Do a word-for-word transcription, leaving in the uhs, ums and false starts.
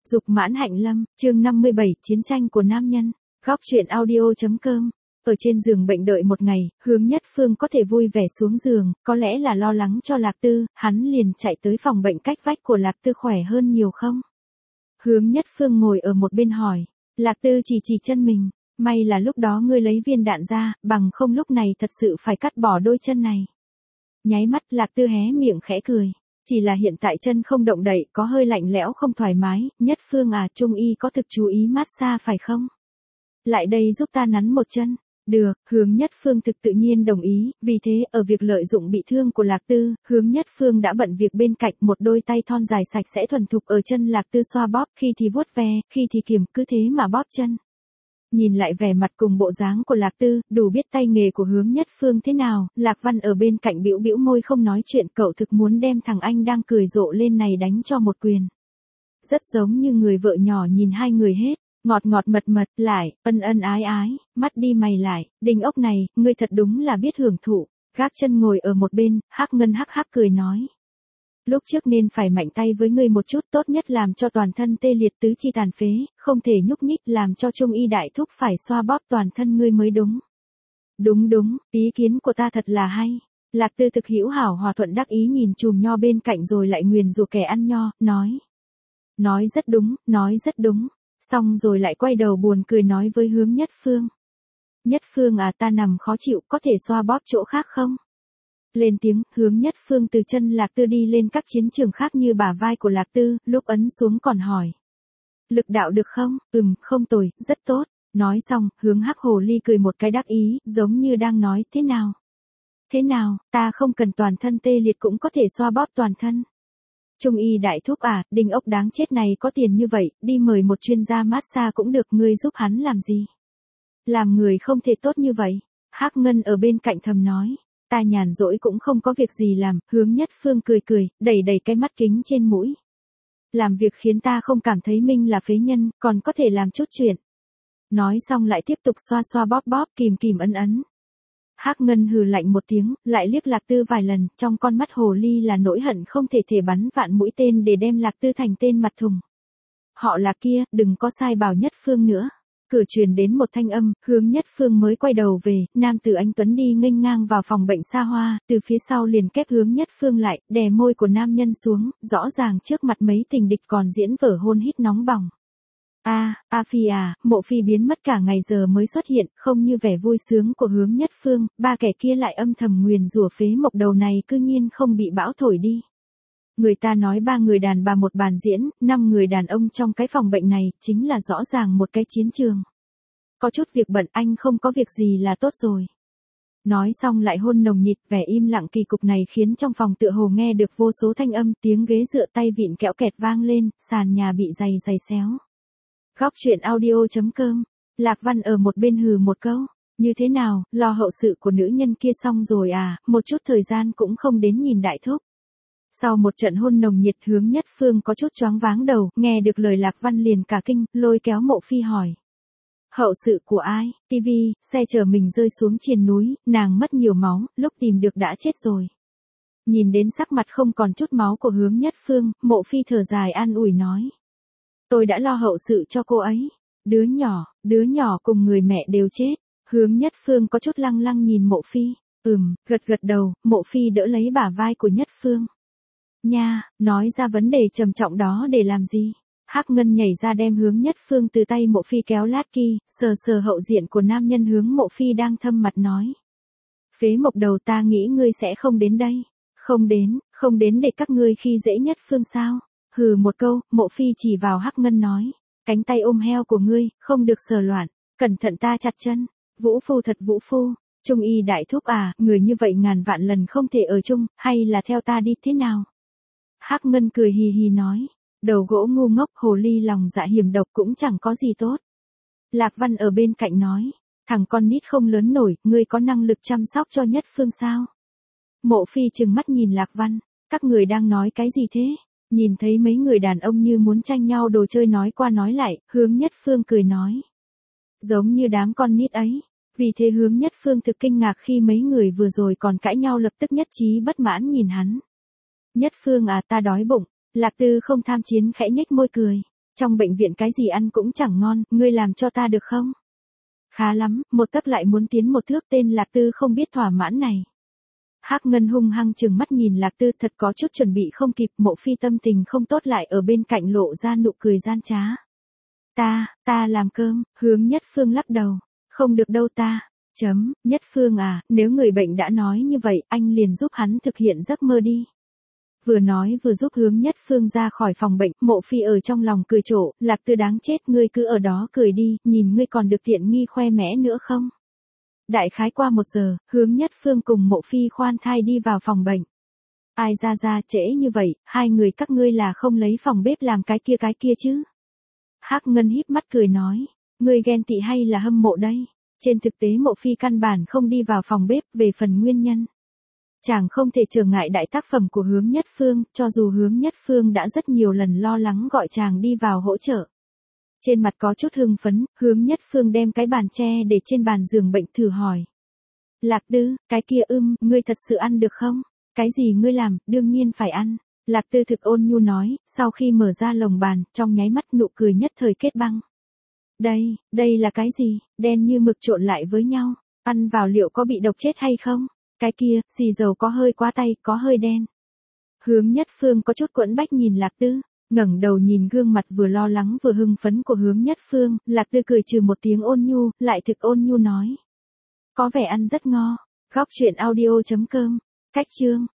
Dục mãn hạnh lâm, chương năm mươi bảy, chiến tranh của nam nhân. Góc truyện audio.com. Ở trên giường bệnh đợi một ngày, Hướng Nhất Phương có thể vui vẻ xuống giường, có lẽ là lo lắng cho Lạc Tư, hắn liền chạy tới phòng bệnh cách vách của Lạc Tư khỏe hơn nhiều không? Hướng Nhất Phương ngồi ở một bên hỏi. Lạc Tư chỉ chỉ chân mình, may là lúc đó ngươi lấy viên đạn ra, bằng không lúc này thật sự phải cắt bỏ đôi chân này. Nháy mắt Lạc Tư hé miệng khẽ cười. Chỉ là hiện tại chân không động đậy, có hơi lạnh lẽo không thoải mái, Nhất Phương à, trung y có thực chú ý massage phải không? Lại đây giúp ta nắn một chân. Được, Hướng Nhất Phương thực tự nhiên đồng ý, vì thế, ở việc lợi dụng bị thương của Lạc Tư, Hướng Nhất Phương đã bận việc bên cạnh, một đôi tay thon dài sạch sẽ thuần thục ở chân Lạc Tư xoa bóp, khi thì vuốt ve, khi thì kiềm, cứ thế mà bóp chân. Nhìn lại vẻ mặt cùng bộ dáng của Lạc Tư, đủ biết tay nghề của Hướng Nhất Phương thế nào, Lạc Văn ở bên cạnh bĩu bĩu môi không nói chuyện, cậu thực muốn đem thằng anh đang cười rộ lên này đánh cho một quyền. Rất giống như người vợ nhỏ nhìn hai người hết, ngọt ngọt mật mật, lại, ân ân ái ái, mắt đi mày lại, Đinh ốc này, ngươi thật đúng là biết hưởng thụ, gác chân ngồi ở một bên, Hắc Ngân hắc hắc cười nói. Lúc trước nên phải mạnh tay với ngươi một chút, tốt nhất làm cho toàn thân tê liệt tứ chi tàn phế, không thể nhúc nhích, làm cho trung y đại thúc phải xoa bóp toàn thân ngươi mới đúng. Đúng đúng, ý kiến của ta thật là hay. Lạc Tư thực hữu hảo hòa thuận đắc ý nhìn chùm nho bên cạnh rồi lại nguyền rủa kẻ ăn nho, nói. Nói rất đúng, nói rất đúng. Xong rồi lại quay đầu buồn cười nói với Hướng Nhất Phương. Nhất Phương à, ta nằm khó chịu, có thể xoa bóp chỗ khác không? Lên tiếng, Hướng Nhất Phương từ chân Lạc Tư đi lên các chiến trường khác như bả vai của Lạc Tư, lúc ấn xuống còn hỏi. Lực đạo được không? Ừm, không tồi, rất tốt. Nói xong, Hướng Hắc Hồ Ly cười một cái đắc ý, giống như đang nói, thế nào? Thế nào, ta không cần toàn thân tê liệt cũng có thể xoa bóp toàn thân. Trung y đại thúc à, Đinh ốc đáng chết này có tiền như vậy, đi mời một chuyên gia massage cũng được, ngươi giúp hắn làm gì? Làm người không thể tốt như vậy. Hắc Ngân ở bên cạnh thầm nói. Ta nhàn rỗi cũng không có việc gì làm, Hướng Nhất Phương cười cười, đẩy đẩy cái mắt kính trên mũi. Làm việc khiến ta không cảm thấy mình là phế nhân, còn có thể làm chút chuyện. Nói xong lại tiếp tục xoa xoa bóp bóp, kìm kìm ấn ấn. Hắc Ngân hừ lạnh một tiếng, lại liếc Lạc Tư vài lần, trong con mắt hồ ly là nỗi hận không thể thể bắn vạn mũi tên để đem Lạc Tư thành tên mặt thùng. Họ là kia, đừng có sai bảo Nhất Phương nữa. Cửa truyền đến một thanh âm, Hướng Nhất Phương mới quay đầu về, nam tử anh tuấn đi nghênh ngang vào phòng bệnh xa hoa, từ phía sau liền kép Hướng Nhất Phương lại, đè môi của nam nhân xuống, rõ ràng trước mặt mấy tình địch còn diễn vở hôn hít nóng bỏng. A, A Phi à, Mộ Phi biến mất cả ngày giờ mới xuất hiện, không như vẻ vui sướng của Hướng Nhất Phương, ba kẻ kia lại âm thầm nguyền rủa phế mộc đầu này cư nhiên không bị bão thổi đi. Người ta nói ba người đàn bà một bàn diễn, năm người đàn ông trong cái phòng bệnh này, chính là rõ ràng một cái chiến trường. Có chút việc bận anh không có việc gì là tốt rồi. Nói xong lại hôn nồng nhiệt, vẻ im lặng kỳ cục này khiến trong phòng tựa hồ nghe được vô số thanh âm, tiếng ghế dựa tay vịn kẽo kẹt vang lên, sàn nhà bị giày giày xéo. Góc truyện audio.com, Lạc Văn ở một bên hừ một câu, như thế nào, lo hậu sự của nữ nhân kia xong rồi à, một chút thời gian cũng không đến nhìn đại thúc. Sau một trận hôn nồng nhiệt, Hướng Nhất Phương có chút choáng váng đầu, nghe được lời Lạc Văn liền cả kinh, lôi kéo Mộ Phi hỏi. Hậu sự của ai? Tivi, xe chở mình rơi xuống triền núi, nàng mất nhiều máu, lúc tìm được đã chết rồi. Nhìn đến sắc mặt không còn chút máu của Hướng Nhất Phương, Mộ Phi thở dài an ủi nói. Tôi đã lo hậu sự cho cô ấy. Đứa nhỏ, đứa nhỏ cùng người mẹ đều chết. Hướng Nhất Phương có chút lăng lăng nhìn Mộ Phi. Ừm, gật gật đầu, Mộ Phi đỡ lấy bả vai của Nhất Phương. Nha, nói ra vấn đề trầm trọng đó để làm gì? Hắc Ngân nhảy ra đem Hướng Nhất Phương từ tay Mộ Phi kéo lát ki, sờ sờ hậu diện của nam nhân Hướng Mộ Phi đang thâm mặt nói. Phế mộc đầu, ta nghĩ ngươi sẽ không đến đây. Không đến, không đến để các ngươi khi dễ Nhất Phương sao? Hừ một câu, Mộ Phi chỉ vào Hắc Ngân nói. Cánh tay ôm heo của ngươi, không được sờ loạn, cẩn thận ta chặt chân. Vũ phu thật vũ phu. Trung y đại thúc à, người như vậy ngàn vạn lần không thể ở chung, hay là theo ta đi thế nào? Hắc Ngân cười hì hì nói. Đầu gỗ ngu ngốc, hồ ly lòng dạ hiểm độc cũng chẳng có gì tốt. Lạc Văn ở bên cạnh nói. Thằng con nít không lớn nổi, ngươi có năng lực chăm sóc cho Nhất Phương sao? Mộ Phi trừng mắt nhìn Lạc Văn. Các người đang nói cái gì thế? Nhìn thấy mấy người đàn ông như muốn tranh nhau đồ chơi nói qua nói lại, Hướng Nhất Phương cười nói. Giống như đám con nít ấy. Vì thế Hướng Nhất Phương thực kinh ngạc khi mấy người vừa rồi còn cãi nhau lập tức nhất trí bất mãn nhìn hắn. Nhất Phương à, ta đói bụng. Lạc Tư không tham chiến khẽ nhếch môi cười. Trong bệnh viện cái gì ăn cũng chẳng ngon, ngươi làm cho ta được không? Khá lắm, một tấc lại muốn tiến một thước, tên Lạc Tư không biết thỏa mãn này. Hắc Ngân hung hăng trừng mắt nhìn Lạc Tư, thật có chút chuẩn bị không kịp. Mộ Phi tâm tình không tốt lại ở bên cạnh lộ ra nụ cười gian trá. Ta, ta làm cơm. Hướng Nhất Phương lắc đầu. Không được đâu ta. Chấm, Nhất Phương à, nếu người bệnh đã nói như vậy, anh liền giúp hắn thực hiện giấc mơ đi. Vừa nói vừa giúp Hướng Nhất Phương ra khỏi phòng bệnh. Mộ Phi ở trong lòng cười trộm, Lạc Tư đáng chết, ngươi cứ ở đó cười đi, nhìn ngươi còn được tiện nghi khoe mẽ nữa không? Đại khái qua một giờ, Hướng Nhất Phương cùng Mộ Phi khoan thai đi vào phòng bệnh. Ai ra ra, trễ như vậy, hai người các ngươi là không lấy phòng bếp làm cái kia cái kia chứ? Hắc Ngân híp mắt cười nói, ngươi ghen tị hay là hâm mộ đây? Trên thực tế Mộ Phi căn bản không đi vào phòng bếp. Về phần nguyên nhân, chàng không thể trở ngại đại tác phẩm của Hướng Nhất Phương, cho dù Hướng Nhất Phương đã rất nhiều lần lo lắng gọi chàng đi vào hỗ trợ. Trên mặt có chút hưng phấn, Hướng Nhất Phương đem cái bàn tre để trên bàn giường bệnh thử hỏi. Lạc Tư, cái kia ưm, ngươi thật sự ăn được không? Cái gì ngươi làm, đương nhiên phải ăn. Lạc Tư thực ôn nhu nói, sau khi mở ra lồng bàn, trong nháy mắt nụ cười nhất thời kết băng. Đây, đây là cái gì, đen như mực trộn lại với nhau, ăn vào liệu có bị độc chết hay không? Cái kia, xì dầu có hơi quá tay, có hơi đen. Hướng Nhất Phương có chút quẫn bách nhìn Lạc Tư, ngẩng đầu nhìn gương mặt vừa lo lắng vừa hưng phấn của Hướng Nhất Phương, Lạc Tư cười trừ một tiếng ôn nhu, lại thực ôn nhu nói. Có vẻ ăn rất ngon. Góc truyện audio chấm com. Cách chương.